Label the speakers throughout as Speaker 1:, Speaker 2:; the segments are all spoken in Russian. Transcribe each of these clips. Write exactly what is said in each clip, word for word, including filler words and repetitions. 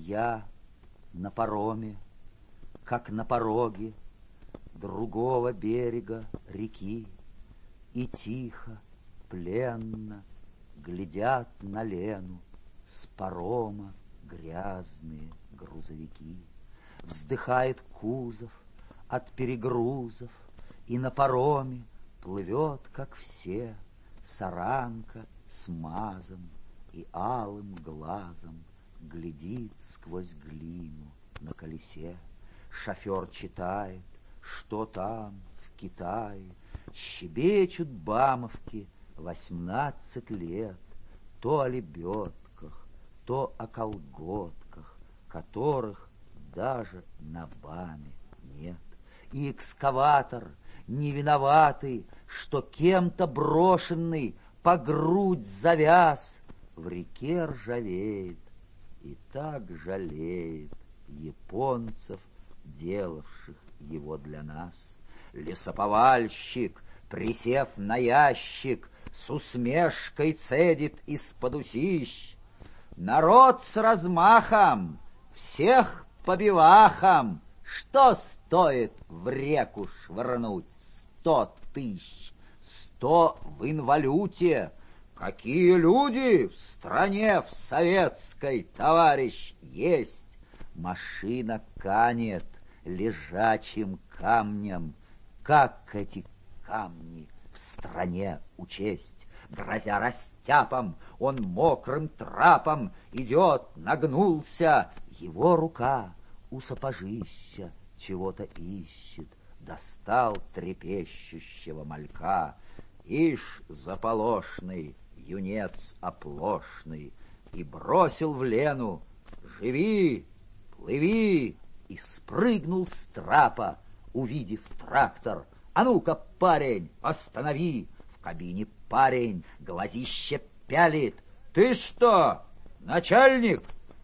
Speaker 1: Я на пароме, как на пороге другого берега реки, и тихо, пленно глядят на Лену с парома грязные грузовики. Вздыхает кузов от перегрузов, и на пароме плывет, как все, саранка с мазом и алым глазом глядит сквозь глину на колесе. Шофер читает, что там, в Китае, щебечут бамовки восемнадцать лет, то о лебедках, то о колготках, которых даже на баме нет. И экскаватор, не виноватый, что кем-то брошенный, по грудь завяз, в реке ржавеет и так жалеет японцев, делавших его для нас. Лесоповальщик, присев на ящик, с усмешкой цедит из-под усищ: народ с размахом, всех по бивахам, что стоит в реку швырнуть сто тысяч, сто в инвалюте. Какие люди в стране в советской, товарищ, есть? Машина канет лежачим камнем. Как эти камни в стране учесть? Грозя растяпом, он мокрым трапом идет, нагнулся. Его рука у сапожища чего-то ищет, достал трепещущего малька. Ишь, заполошный юнец оплошный, и бросил в Лену: живи, плыви, и спрыгнул с трапа, увидев трактор. А ну-ка, парень, останови! В кабине парень глазище пялит. Ты что, начальник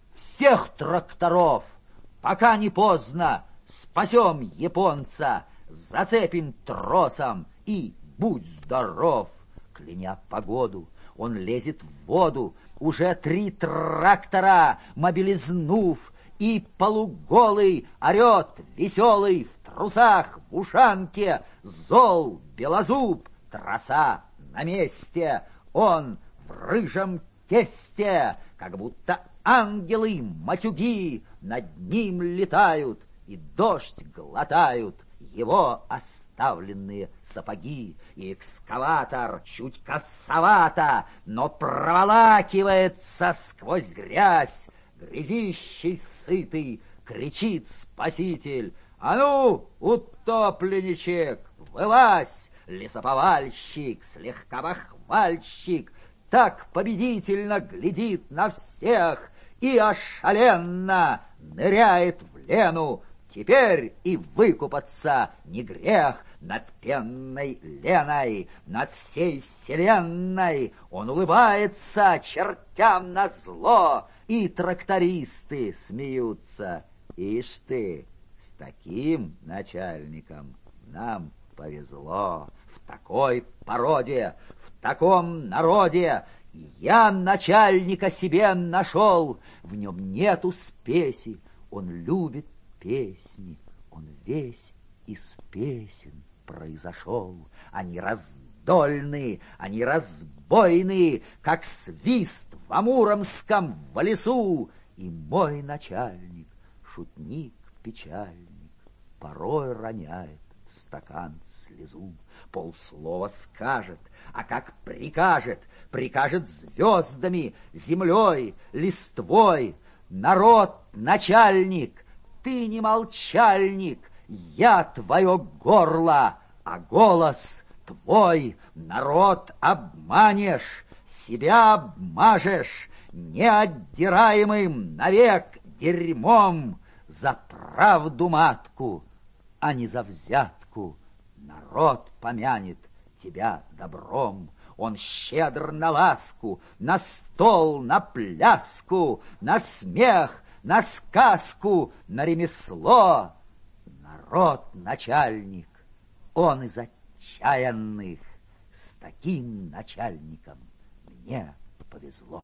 Speaker 1: всех тракторов? Пока не поздно, спасем японца, зацепим тросом и будь здоров. Кляня погоду, он лезет в воду, уже три трактора мобилизнув, и полуголый орет веселый в трусах, в ушанке, зол, белозуб, троса на месте, он в рыжем тесте, как будто ангелы-матюги над ним летают и дождь глотают его оставленные сапоги. И экскаватор чуть косовато, но проволакивается сквозь грязь. Грязищей сытый кричит спаситель: а ну, утопленничек, вылазь! Лесоповальщик, слегка бахвальщик, так победительно глядит на всех и ошаленно ныряет в Лену. Теперь и выкупаться не грех над пенной Леной, над всей вселенной. Он улыбается чертям назло, и трактористы смеются. Ишь ты, с таким начальником нам повезло. В такой породе, в таком народе я начальника себе нашел. В нем нету спеси, он любит песни, он весь из песен произошел. Они раздольны, они разбойны, как свист в амуромском в лесу. И мой начальник, шутник печальник, порой роняет в стакан слезу. Полслова скажет, а как прикажет, прикажет звездами, землей, листвой. Народ, начальник, ты не молчальник, я твое горло, а голос твой. Народ обманешь, себя обмажешь, неотдираемым навек дерьмом. За правду матку, а не за взятку, народ помянет тебя добром. Он щедр на ласку, на стол, на пляску, на смех, на сказку, на ремесло. Народ начальник, он из отчаянных. С таким начальником мне повезло.